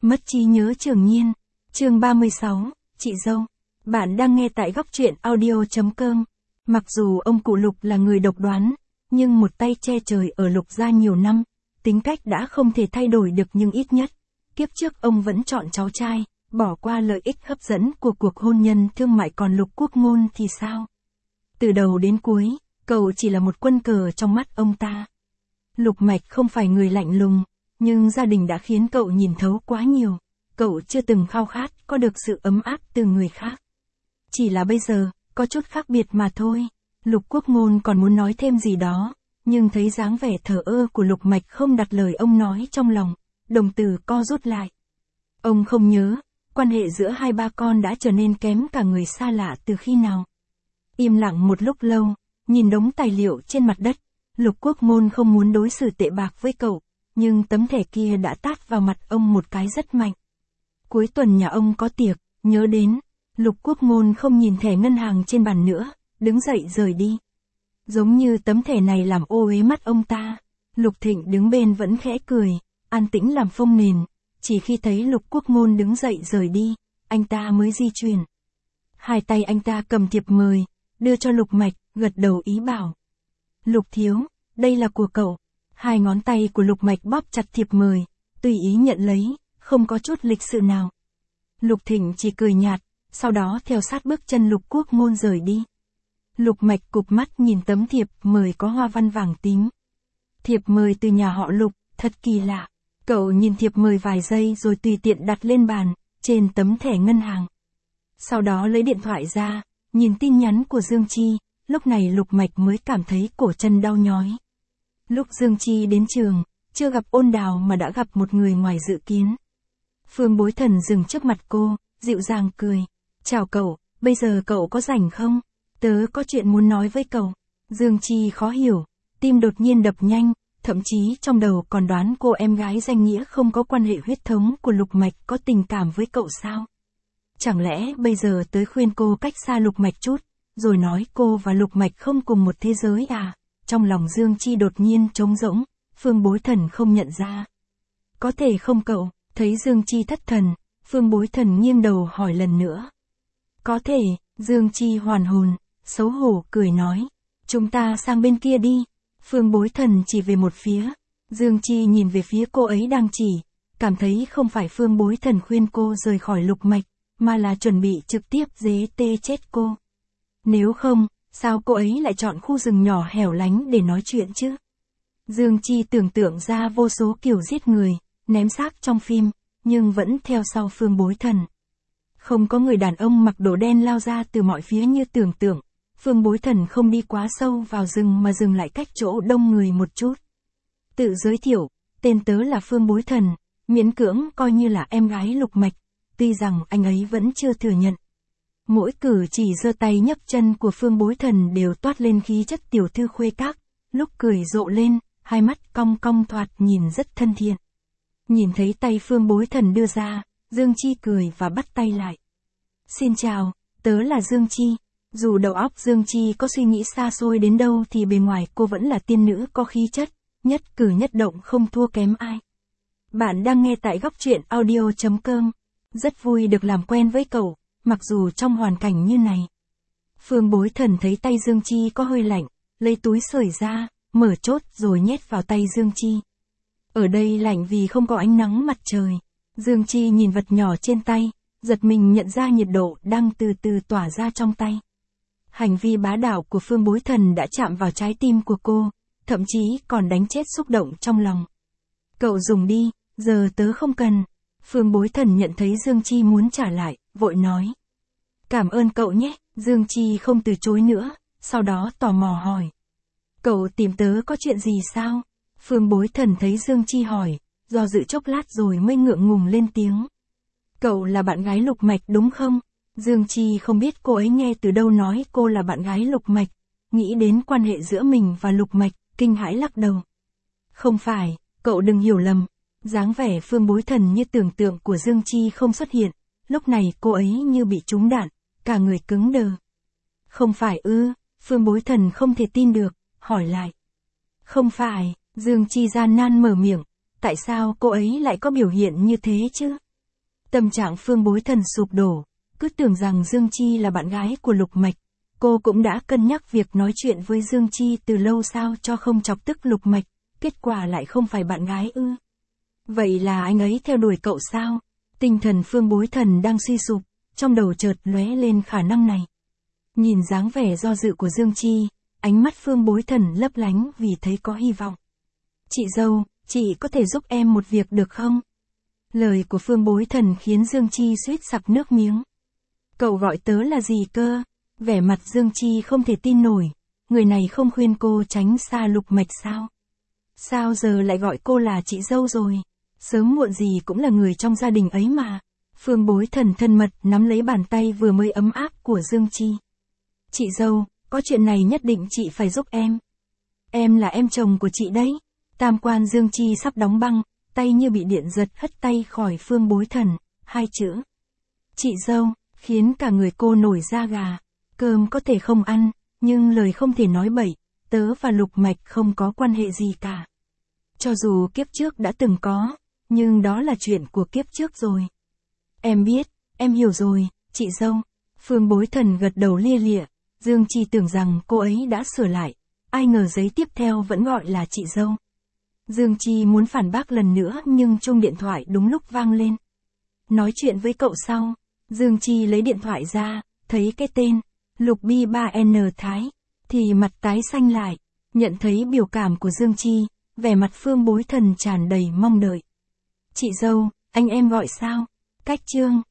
Mất trí nhớ Trường Nhiên. Chương 36, chị dâu. Bạn đang nghe tại góc truyện audio.com. Mặc dù ông cụ Lục là người độc đoán, nhưng một tay che trời ở Lục gia nhiều năm, tính cách đã không thể thay đổi được, nhưng ít nhất, kiếp trước ông vẫn chọn cháu trai, bỏ qua lợi ích hấp dẫn của cuộc hôn nhân thương mại, còn Lục Quốc Ngôn thì sao? Từ đầu đến cuối, cậu chỉ là một quân cờ trong mắt ông ta. Lục Mạch không phải người lạnh lùng, nhưng gia đình đã khiến cậu nhìn thấu quá nhiều. Cậu chưa từng khao khát có được sự ấm áp từ người khác. Chỉ là bây giờ, có chút khác biệt mà thôi. Lục Quốc Ngôn còn muốn nói thêm gì đó, nhưng thấy dáng vẻ thờ ơ của Lục Mạch không đặt lời ông nói trong lòng, đồng tử co rút lại. Ông không nhớ, quan hệ giữa hai ba con đã trở nên kém cả người xa lạ từ khi nào. Im lặng một lúc lâu, nhìn đống tài liệu trên mặt đất, Lục Quốc Ngôn không muốn đối xử tệ bạc với cậu, nhưng tấm thẻ kia đã tát vào mặt ông một cái rất mạnh. Cuối tuần nhà ông có tiệc, nhớ đến. Lục Quốc Ngôn không nhìn thẻ ngân hàng trên bàn nữa, đứng dậy rời đi. Giống như tấm thẻ này làm ô uế mắt ông ta. Lục Thịnh đứng bên vẫn khẽ cười, an tĩnh làm phông nền. Chỉ khi thấy Lục Quốc Ngôn đứng dậy rời đi, anh ta mới di chuyển. Hai tay anh ta cầm thiệp mời, đưa cho Lục Mạch, gật đầu ý bảo. Lục thiếu, đây là của cậu. Hai ngón tay của Lục Mạch bóp chặt thiệp mời, tùy ý nhận lấy, không có chút lịch sự nào. Lục Thịnh chỉ cười nhạt, sau đó theo sát bước chân Lục Quốc Ngôn rời đi. Lục Mạch cụp mắt nhìn tấm thiệp mời có hoa văn vàng tím. Thiệp mời từ nhà họ Lục, thật kỳ lạ. Cậu nhìn thiệp mời vài giây rồi tùy tiện đặt lên bàn, trên tấm thẻ ngân hàng. Sau đó lấy điện thoại ra, nhìn tin nhắn của Dương Chi, lúc này Lục Mạch mới cảm thấy cổ chân đau nhói. Lúc Dương Chi đến trường, chưa gặp Ôn Đào mà đã gặp một người ngoài dự kiến. Phương Bối Thần dừng trước mặt cô, dịu dàng cười. Chào cậu, bây giờ cậu có rảnh không? Tớ có chuyện muốn nói với cậu. Dương Chi khó hiểu, tim đột nhiên đập nhanh, thậm chí trong đầu còn đoán cô em gái danh nghĩa không có quan hệ huyết thống của Lục Mạch có tình cảm với cậu sao? Chẳng lẽ bây giờ tới khuyên cô cách xa Lục Mạch chút, rồi nói cô và Lục Mạch không cùng một thế giới à? Trong lòng Dương Chi đột nhiên trống rỗng, Phương Bối Thần không nhận ra. Có thể không cậu? Thấy Dương Chi thất thần, Phương Bối Thần nghiêng đầu hỏi lần nữa. Có thể, Dương Chi hoàn hồn, xấu hổ cười nói. Chúng ta sang bên kia đi. Phương Bối Thần chỉ về một phía. Dương Chi nhìn về phía cô ấy đang chỉ, cảm thấy không phải Phương Bối Thần khuyên cô rời khỏi Lục Mạch, mà là chuẩn bị trực tiếp giết chết cô. Nếu không, sao cô ấy lại chọn khu rừng nhỏ hẻo lánh để nói chuyện chứ? Dương Chi tưởng tượng ra vô số kiểu giết người, ném xác trong phim, nhưng vẫn theo sau Phương Bối Thần. Không có người đàn ông mặc đồ đen lao ra từ mọi phía như tưởng tượng. Phương Bối Thần không đi quá sâu vào rừng mà dừng lại cách chỗ đông người một chút. Tự giới thiệu, tên tớ là Phương Bối Thần, miễn cưỡng coi như là em gái Lục Mạch, tuy rằng anh ấy vẫn chưa thừa nhận. Mỗi cử chỉ giơ tay nhấc chân của Phương Bối Thần đều toát lên khí chất tiểu thư khuê các, lúc cười rộ lên, hai mắt cong cong thoạt nhìn rất thân thiện. Nhìn thấy tay Phương Bối Thần đưa ra, Dương Chi cười và bắt tay lại. Xin chào, tớ là Dương Chi. Dù đầu óc Dương Chi có suy nghĩ xa xôi đến đâu thì bề ngoài cô vẫn là tiên nữ có khí chất, nhất cử nhất động không thua kém ai. Bạn đang nghe tại góc truyện audio.com. Rất vui được làm quen với cậu, mặc dù trong hoàn cảnh như này. Phương Bối Thần thấy tay Dương Chi có hơi lạnh, lấy túi sưởi ra, mở chốt rồi nhét vào tay Dương Chi. Ở đây lạnh vì không có ánh nắng mặt trời. Dương Chi nhìn vật nhỏ trên tay, giật mình nhận ra nhiệt độ đang từ từ tỏa ra trong tay. Hành vi bá đạo của Phương Bối Thần đã chạm vào trái tim của cô, thậm chí còn đánh chết xúc động trong lòng. Cậu dùng đi, giờ tớ không cần. Phương Bối Thần nhận thấy Dương Chi muốn trả lại, vội nói. Cảm ơn cậu nhé. Dương Chi không từ chối nữa, sau đó tò mò hỏi. Cậu tìm tớ có chuyện gì sao? Phương Bối Thần thấy Dương Chi hỏi, do dự chốc lát rồi mới ngượng ngùng lên tiếng. Cậu là bạn gái Lục Mạch đúng không? Dương Chi không biết cô ấy nghe từ đâu nói cô là bạn gái Lục Mạch, nghĩ đến quan hệ giữa mình và Lục Mạch, kinh hãi lắc đầu. Không phải, cậu đừng hiểu lầm. Dáng vẻ Phương Bối Thần như tưởng tượng của Dương Chi không xuất hiện, lúc này cô ấy như bị trúng đạn, cả người cứng đờ. Không phải ư? Phương Bối Thần không thể tin được, hỏi lại. Không phải, Dương Chi gian nan mở miệng, tại sao cô ấy lại có biểu hiện như thế chứ? Tâm trạng Phương Bối Thần sụp đổ, cứ tưởng rằng Dương Chi là bạn gái của Lục Mạch. Cô cũng đã cân nhắc việc nói chuyện với Dương Chi từ lâu sao cho không chọc tức Lục Mạch, kết quả lại không phải bạn gái ư. Vậy là anh ấy theo đuổi cậu sao? Tinh thần Phương Bối Thần đang suy sụp, trong đầu chợt lóe lên khả năng này. Nhìn dáng vẻ do dự của Dương Chi, ánh mắt Phương Bối Thần lấp lánh vì thấy có hy vọng. Chị dâu, chị có thể giúp em một việc được không? Lời của Phương Bối Thần khiến Dương Chi suýt sặc nước miếng. Cậu gọi tớ là gì cơ? Vẻ mặt Dương Chi không thể tin nổi, người này không khuyên cô tránh xa Lục Mạch sao? Sao giờ lại gọi cô là chị dâu rồi? Sớm muộn gì cũng là người trong gia đình ấy mà. Phương Bối Thần thân mật nắm lấy bàn tay vừa mới ấm áp của Dương Chi. Chị dâu, có chuyện này nhất định chị phải giúp em. Em là em chồng của chị đấy. Tam quan Dương Chi sắp đóng băng, tay như bị điện giật hất tay khỏi Phương Bối Thần, hai chữ. Chị dâu, khiến cả người cô nổi da gà. Cơm có thể không ăn, nhưng lời không thể nói bậy, tớ và Lục Mạch không có quan hệ gì cả. Cho dù kiếp trước đã từng có, nhưng đó là chuyện của kiếp trước rồi. Em biết, em hiểu rồi, chị dâu. Phương Bối Thần gật đầu lia lịa, Dương Chi tưởng rằng cô ấy đã sửa lại, ai ngờ giấy tiếp theo vẫn gọi là chị dâu. Dương Chi muốn phản bác lần nữa nhưng chuông điện thoại đúng lúc vang lên. Nói chuyện với cậu sau, Dương Chi lấy điện thoại ra, thấy cái tên, Lục Bi 3N Thái, thì mặt tái xanh lại, nhận thấy biểu cảm của Dương Chi, vẻ mặt Phương Bối Thần tràn đầy mong đợi. Chị dâu, anh em gọi sao? Cách chương.